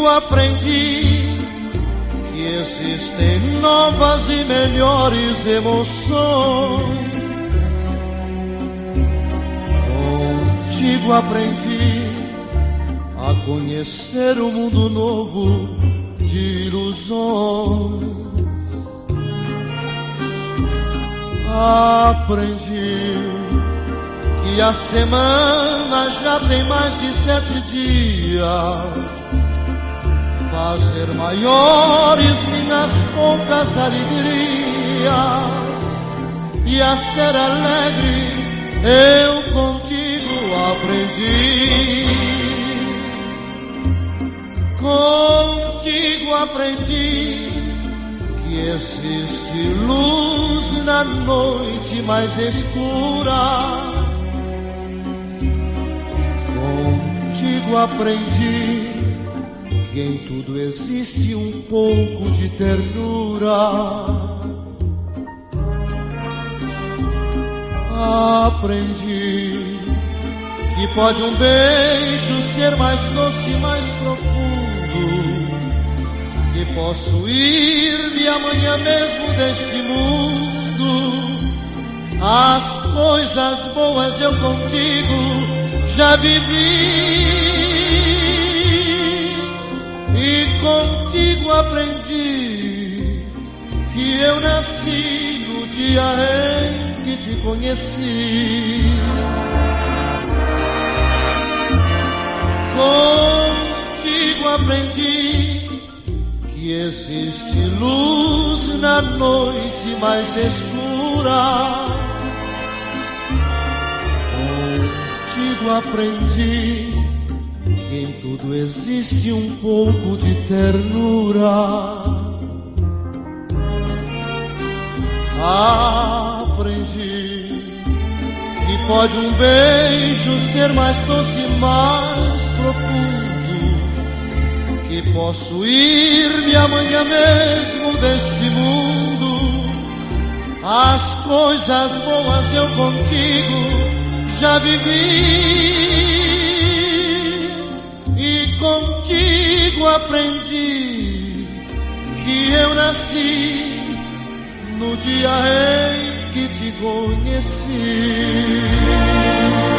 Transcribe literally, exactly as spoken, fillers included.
Contigo aprendi que existem novas e melhores emoções. Contigo aprendi a conhecer um mundo novo de ilusões. Aprendi que a semana já tem mais de sete dias, fazer maiores minhas poucas alegrias, e a ser alegre eu contigo aprendi. Contigo aprendi que existe luz na noite mais escura. Contigo aprendi que em tudo existe um pouco de ternura. Aprendi que pode um beijo ser mais doce e mais profundo, que posso ir-me amanhã mesmo deste mundo. As coisas boas eu contigo já vivi, e contigo aprendi que eu nasci no dia em que te conheci. Contigo aprendi que existe luz na noite mais escura. Contigo aprendi que em tudo existe um pouco de ternura. Aprendi que pode um beijo ser mais doce e mais profundo, que posso ir-me amanhã mesmo deste mundo. As coisas boas eu contigo já vivi, e contigo aprendi que eu nasci no dia em que te conheci.